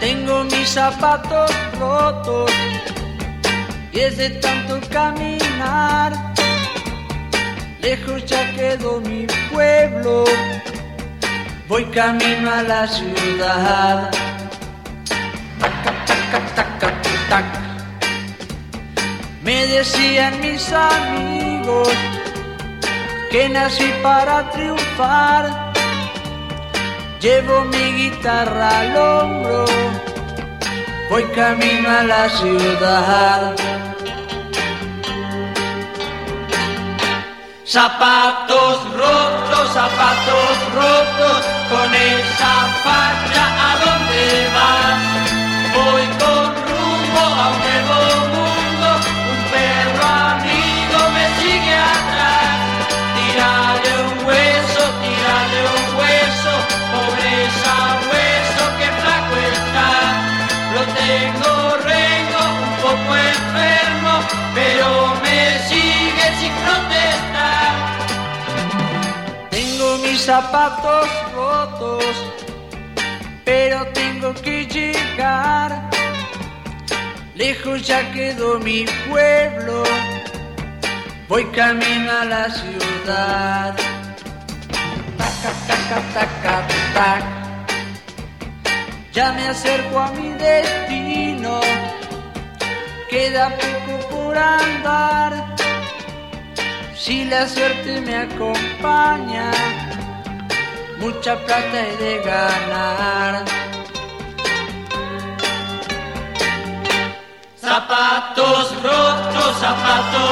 Tengo mis zapatos rotos y es de tanto caminar. Lejos ya quedó mi pueblo, voy camino a la ciudad. Tac, tac, tac, tac. Me decían mis amigos que nací para triunfar. Llevo mi guitarra al hombro, voy camino a la ciudad. Zapatos rotos, con esa facha, ¿a dónde vas? Voy con rumbo a un nuevo mundo, un perro amigo me sigue atrás. Tírale un hueso, pobre sabueso, que flaco está. Lo tengo rengo, un poco enfermo, pero me sigue sin protestar. Tengo mis zapatos rotos, pero tengo que llegar. Lejos ya quedó mi pueblo, voy camino a la ciudad. Taca, taca, taca, tac. Ya me acerco a mi destino, queda poco por andar. Si la suerte me acompaña, mucha plata he de ganar. Zapatos